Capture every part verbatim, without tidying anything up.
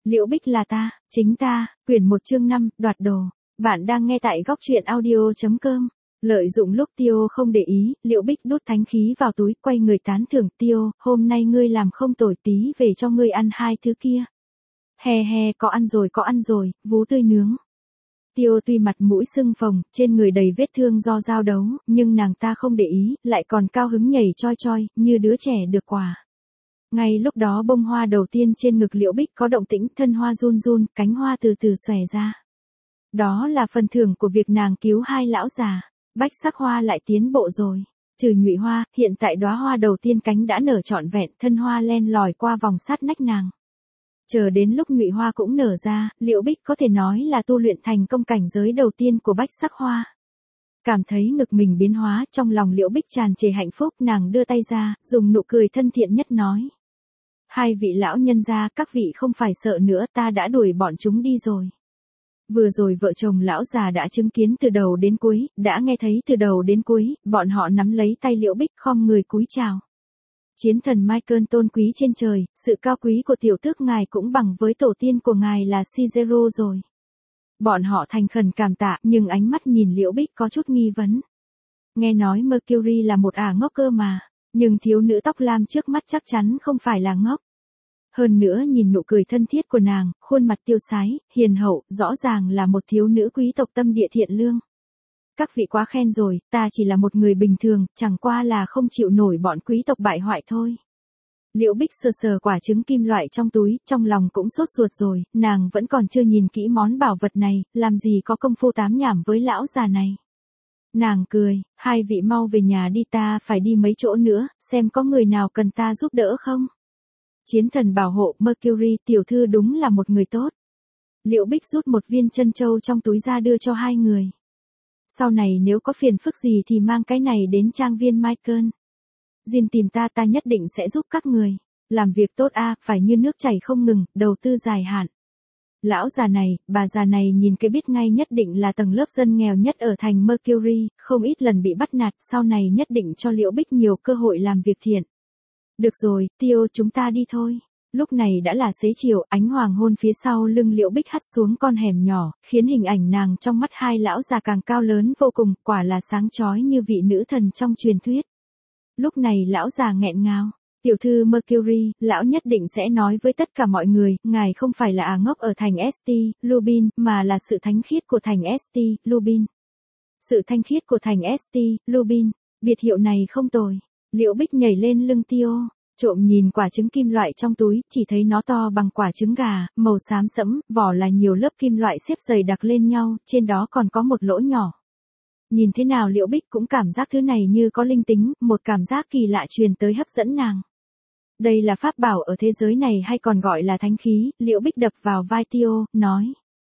Liễu Bích là ta, chính ta, quyển một chương năm, đoạt đồ. Bạn đang nghe tại góc truyện audio chấm com. Lợi dụng lúc Tiêu không để ý, Liễu Bích đút thánh khí vào túi, quay người tán thưởng Tiêu, hôm nay ngươi làm không tồi, tí về cho ngươi ăn hai thứ kia. He he, có ăn rồi có ăn rồi, vú tươi nướng. Tiêu tuy mặt mũi sưng phồng, trên người đầy vết thương do giao đấu, nhưng nàng ta không để ý, lại còn cao hứng nhảy choi choi, như đứa trẻ được quà. Ngay lúc đó bông hoa đầu tiên trên ngực Liễu Bích có động tĩnh, thân hoa run run, cánh hoa từ từ xòe ra. Đó là phần thưởng của việc nàng cứu hai lão già. Bách sắc hoa lại tiến bộ rồi. Trừ nhụy hoa, hiện tại đóa hoa đầu tiên cánh đã nở trọn vẹn, thân hoa len lỏi qua vòng sát nách nàng. Chờ đến lúc nhụy hoa cũng nở ra, Liễu Bích có thể nói là tu luyện thành công cảnh giới đầu tiên của bách sắc hoa. Cảm thấy ngực mình biến hóa, trong lòng Liễu Bích tràn trề hạnh phúc, nàng đưa tay ra, dùng nụ cười thân thiện nhất nói. Hai vị lão nhân gia, các vị không phải sợ nữa, ta đã đuổi bọn chúng đi rồi. Vừa rồi vợ chồng lão già đã chứng kiến từ đầu đến cuối, đã nghe thấy từ đầu đến cuối, bọn họ nắm lấy tay Liễu Bích khom người cúi chào. Chiến thần Michael tôn quý trên trời, sự cao quý của tiểu tước ngài cũng bằng với tổ tiên của ngài là Caesaro rồi. Bọn họ thành khẩn cảm tạ, nhưng ánh mắt nhìn Liễu Bích có chút nghi vấn. Nghe nói Mercury là một ả ngốc cơ mà, nhưng thiếu nữ tóc lam trước mắt chắc chắn không phải là ngốc. Hơn nữa nhìn nụ cười thân thiết của nàng, khuôn mặt tiêu sái, hiền hậu, rõ ràng là một thiếu nữ quý tộc tâm địa thiện lương. Các vị quá khen rồi, ta chỉ là một người bình thường, chẳng qua là không chịu nổi bọn quý tộc bại hoại thôi. Liễu Bích sờ sờ quả trứng kim loại trong túi, trong lòng cũng sốt ruột rồi, nàng vẫn còn chưa nhìn kỹ món bảo vật này, làm gì có công phu tám nhảm với lão già này. Nàng cười, hai vị mau về nhà đi, ta phải đi mấy chỗ nữa, xem có người nào cần ta giúp đỡ không. Chiến thần bảo hộ Mercury, tiểu thư đúng là một người tốt. Liễu Bích rút một viên chân châu trong túi ra đưa cho hai người. Sau này nếu có phiền phức gì thì mang cái này đến trang viên Michael. Jin tìm ta, ta nhất định sẽ giúp các người. Làm việc tốt a, phải như nước chảy không ngừng, đầu tư dài hạn. Lão già này, bà già này nhìn cái biết ngay nhất định là tầng lớp dân nghèo nhất ở thành Mercury, không ít lần bị bắt nạt, sau này nhất định cho Liễu Bích nhiều cơ hội làm việc thiện. Được rồi, Tiêu, chúng ta đi thôi. Lúc này đã là xế chiều, ánh hoàng hôn phía sau lưng Liễu Bích hắt xuống con hẻm nhỏ, khiến hình ảnh nàng trong mắt hai lão già càng cao lớn vô cùng, quả là sáng chói như vị nữ thần trong truyền thuyết. Lúc này lão già nghẹn ngào. Tiểu thư Mercury, lão nhất định sẽ nói với tất cả mọi người, ngài không phải là ả ngốc ở thành ét tê, Lubin, mà là sự thánh khiết của thành ét tê, Lubin. Sự thanh khiết của thành ét tê, Lubin, biệt hiệu này không tồi. Liễu Bích nhảy lên lưng Tiêu, trộm nhìn quả trứng kim loại trong túi, chỉ thấy nó to bằng quả trứng gà, màu xám sẫm, vỏ là nhiều lớp kim loại xếp dày đặc lên nhau, trên đó còn có một lỗ nhỏ. Nhìn thế nào Liễu Bích cũng cảm giác thứ này như có linh tính, một cảm giác kỳ lạ truyền tới hấp dẫn nàng. Đây là pháp bảo ở thế giới này hay còn gọi là thánh khí, Liễu Bích đập vào vai Tiêu, nói.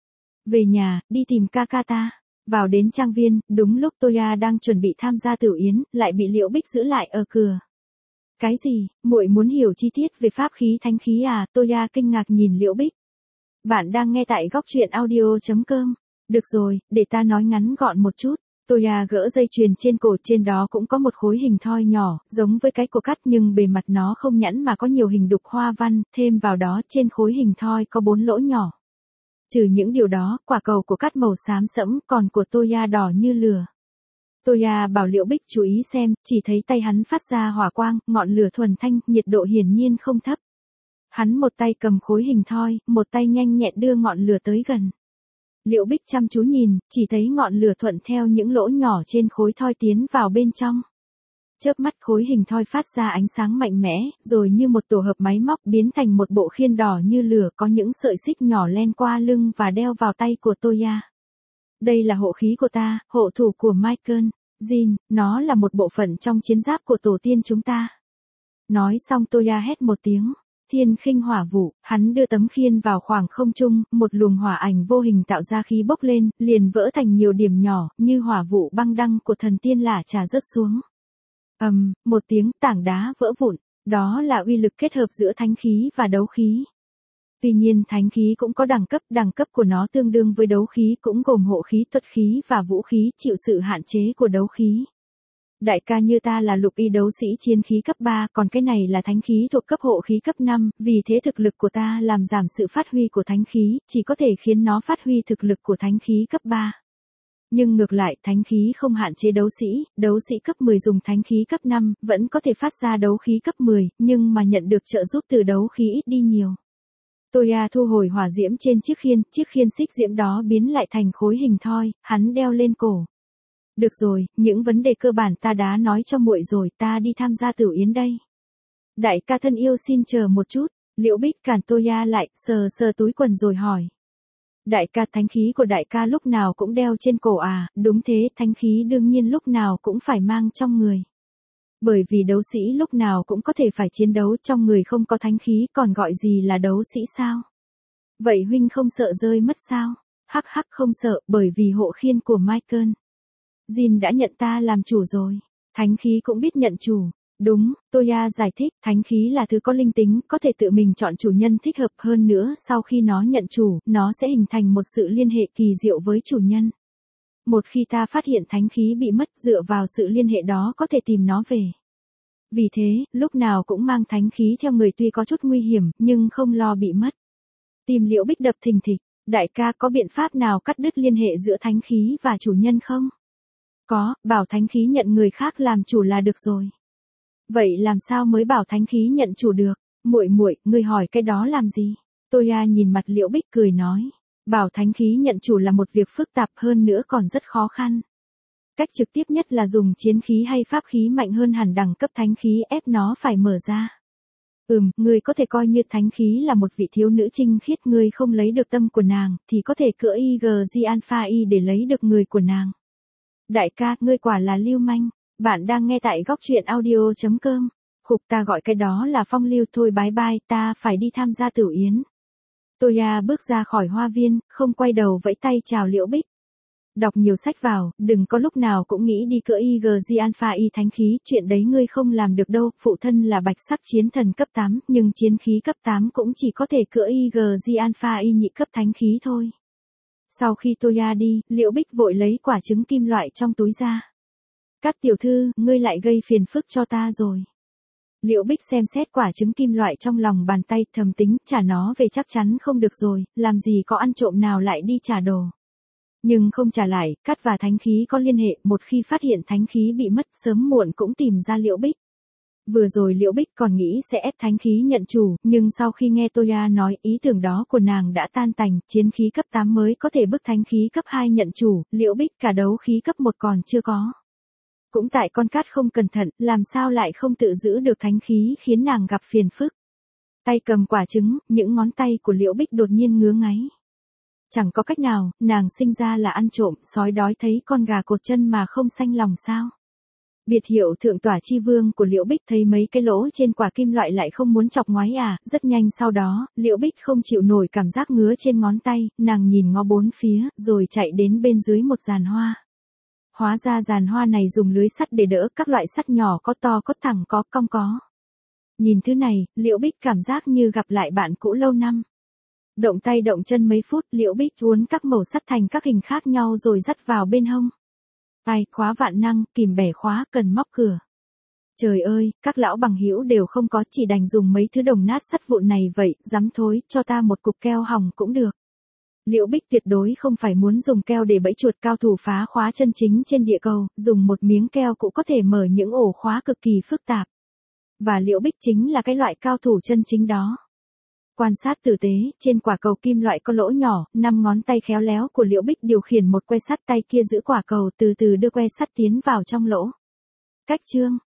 Về nhà, đi tìm ca ca ta. Vào đến trang viên, đúng lúc Toya đang chuẩn bị tham gia tửu yến, lại bị Liễu Bích giữ lại ở cửa. Cái gì, muội muốn hiểu chi tiết về pháp khí thánh khí à? Toya kinh ngạc nhìn Liễu Bích. Bạn đang nghe tại góc truyện audio chấm com. Được rồi, để ta nói ngắn gọn một chút. Toya gỡ dây chuyền trên cổ, trên đó cũng có một khối hình thoi nhỏ, giống với cái của cắt nhưng bề mặt nó không nhẵn mà có nhiều hình đục hoa văn, thêm vào đó trên khối hình thoi có bốn lỗ nhỏ. Trừ những điều đó, quả cầu của cắt màu xám sẫm, còn của Toya đỏ như lửa. Toya bảo Liễu Bích chú ý xem, chỉ thấy tay hắn phát ra hỏa quang, ngọn lửa thuần thanh, nhiệt độ hiển nhiên không thấp. Hắn một tay cầm khối hình thoi, một tay nhanh nhẹn đưa ngọn lửa tới gần. Liễu Bích chăm chú nhìn, chỉ thấy ngọn lửa thuận theo những lỗ nhỏ trên khối thoi tiến vào bên trong. Chớp mắt khối hình thoi phát ra ánh sáng mạnh mẽ, rồi như một tổ hợp máy móc biến thành một bộ khiên đỏ như lửa, có những sợi xích nhỏ len qua lưng và đeo vào tay của Toya. Đây là hộ khí của ta, hộ thủ của Michael, Jin, nó là một bộ phận trong chiến giáp của tổ tiên chúng ta. Nói xong Toya hét một tiếng. Thiên khinh hỏa vụ, hắn đưa tấm khiên vào khoảng không trung, một luồng hỏa ảnh vô hình tạo ra khí bốc lên, liền vỡ thành nhiều điểm nhỏ, như hỏa vụ băng đăng của thần tiên lả trà rớt xuống. Ầm, um, một tiếng, tảng đá vỡ vụn, đó là uy lực kết hợp giữa thánh khí và đấu khí. Tuy nhiên thánh khí cũng có đẳng cấp, đẳng cấp của nó tương đương với đấu khí, cũng gồm hộ khí, thuật khí và vũ khí, chịu sự hạn chế của đấu khí. Đại ca như ta là lục y đấu sĩ chiến khí cấp ba, còn cái này là thánh khí thuộc cấp hộ khí cấp năm, vì thế thực lực của ta làm giảm sự phát huy của thánh khí, chỉ có thể khiến nó phát huy thực lực của thánh khí cấp ba. Nhưng ngược lại, thánh khí không hạn chế đấu sĩ, đấu sĩ cấp mười dùng thánh khí cấp năm, vẫn có thể phát ra đấu khí cấp mười, nhưng mà nhận được trợ giúp từ đấu khí ít đi nhiều. Toya thu hồi hỏa diễm trên chiếc khiên, chiếc khiên xích diễm đó biến lại thành khối hình thoi, hắn đeo lên cổ. Được rồi, những vấn đề cơ bản ta đã nói cho muội rồi, ta đi tham gia tử yến đây. Đại ca thân yêu xin chờ một chút, Liễu Bích cản Toya lại, sờ sờ túi quần rồi hỏi. Đại ca, thánh khí của đại ca lúc nào cũng đeo trên cổ à? Đúng thế, thánh khí đương nhiên lúc nào cũng phải mang trong người. Bởi vì đấu sĩ lúc nào cũng có thể phải chiến đấu, trong người không có thánh khí còn gọi gì là đấu sĩ sao? Vậy huynh không sợ rơi mất sao? Hắc hắc không sợ, bởi vì hộ khiên của Michael Jin đã nhận ta làm chủ rồi. Thánh khí cũng biết nhận chủ. Đúng, Toya giải thích, thánh khí là thứ có linh tính, có thể tự mình chọn chủ nhân thích hợp, hơn nữa, sau khi nó nhận chủ, nó sẽ hình thành một sự liên hệ kỳ diệu với chủ nhân. Một khi ta phát hiện thánh khí bị mất, dựa vào sự liên hệ đó có thể tìm nó về. Vì thế, lúc nào cũng mang thánh khí theo người tuy có chút nguy hiểm, nhưng không lo bị mất. Tim Liễu Bích đập thình thịch, đại ca có biện pháp nào cắt đứt liên hệ giữa thánh khí và chủ nhân không? Có, bảo thánh khí nhận người khác làm chủ là được rồi. Vậy làm sao mới bảo thánh khí nhận chủ được? Muội muội, ngươi hỏi cái đó làm gì? Toya nhìn mặt Liễu Bích cười nói, bảo thánh khí nhận chủ là một việc phức tạp, hơn nữa còn rất khó khăn. Cách trực tiếp nhất là dùng chiến khí hay pháp khí mạnh hơn hẳn đẳng cấp thánh khí ép nó phải mở ra. Ừm, ngươi có thể coi như thánh khí là một vị thiếu nữ trinh khiết, ngươi không lấy được tâm của nàng, thì có thể cưỡi i giê Alpha I để lấy được người của nàng. Đại ca, ngươi quả là lưu manh. Bạn đang nghe tại góc truyện audio chấm com. Khục, ta gọi cái đó là phong lưu thôi, bye bye, ta phải đi tham gia tử yến. Toya bước ra khỏi hoa viên, không quay đầu vẫy tay chào Liễu Bích. Đọc nhiều sách vào, đừng có lúc nào cũng nghĩ đi cưỡi i giê Alpha I thánh khí, chuyện đấy ngươi không làm được đâu, phụ thân là bạch sắc chiến thần cấp tám, nhưng chiến khí cấp tám cũng chỉ có thể cưỡi i giê Alpha I nhị cấp thánh khí thôi. Sau khi Toya đi, Liễu Bích vội lấy quả trứng kim loại trong túi ra. Cát tiểu thư, ngươi lại gây phiền phức cho ta rồi. Liễu Bích xem xét quả trứng kim loại trong lòng bàn tay, thầm tính, trả nó về chắc chắn không được rồi, làm gì có ăn trộm nào lại đi trả đồ. Nhưng không trả lại, Cát và thánh khí có liên hệ, một khi phát hiện thánh khí bị mất, sớm muộn cũng tìm ra Liễu Bích. Vừa rồi Liễu Bích còn nghĩ sẽ ép thánh khí nhận chủ, nhưng sau khi nghe Toya nói, ý tưởng đó của nàng đã tan tành, chiến khí cấp tám mới có thể bức thánh khí cấp hai nhận chủ, Liễu Bích cả đấu khí cấp một còn chưa có. Cũng tại con Cát không cẩn thận, làm sao lại không tự giữ được thánh khí, khiến nàng gặp phiền phức. Tay cầm quả trứng, những ngón tay của Liễu Bích đột nhiên ngứa ngáy. Chẳng có cách nào, nàng sinh ra là ăn trộm, sói đói thấy con gà cột chân mà không xanh lòng sao. Biệt hiệu thượng tỏa chi vương của Liễu Bích thấy mấy cái lỗ trên quả kim loại lại không muốn chọc ngoái à, rất nhanh sau đó, Liễu Bích không chịu nổi cảm giác ngứa trên ngón tay, nàng nhìn ngó bốn phía, rồi chạy đến bên dưới một giàn hoa. Hóa ra giàn hoa này dùng lưới sắt để đỡ, các loại sắt nhỏ có to có thẳng có cong có. Nhìn thứ này, Liễu Bích cảm giác như gặp lại bạn cũ lâu năm. Động tay động chân mấy phút, Liễu Bích uốn các mẩu sắt thành các hình khác nhau rồi dắt vào bên hông. Ai, khóa vạn năng, kìm bẻ khóa, cần móc cửa. Trời ơi, các lão bằng hữu đều không có, chỉ đành dùng mấy thứ đồng nát sắt vụn này vậy, dám thối, cho ta một cục keo hỏng cũng được. Liễu Bích tuyệt đối không phải muốn dùng keo để bẫy chuột, cao thủ phá khóa chân chính trên địa cầu, dùng một miếng keo cũng có thể mở những ổ khóa cực kỳ phức tạp. Và Liễu Bích chính là cái loại cao thủ chân chính đó. Quan sát tử tế, trên quả cầu kim loại có lỗ nhỏ, năm ngón tay khéo léo của Liễu Bích điều khiển một que sắt, tay kia giữ quả cầu từ từ đưa que sắt tiến vào trong lỗ. Cách chương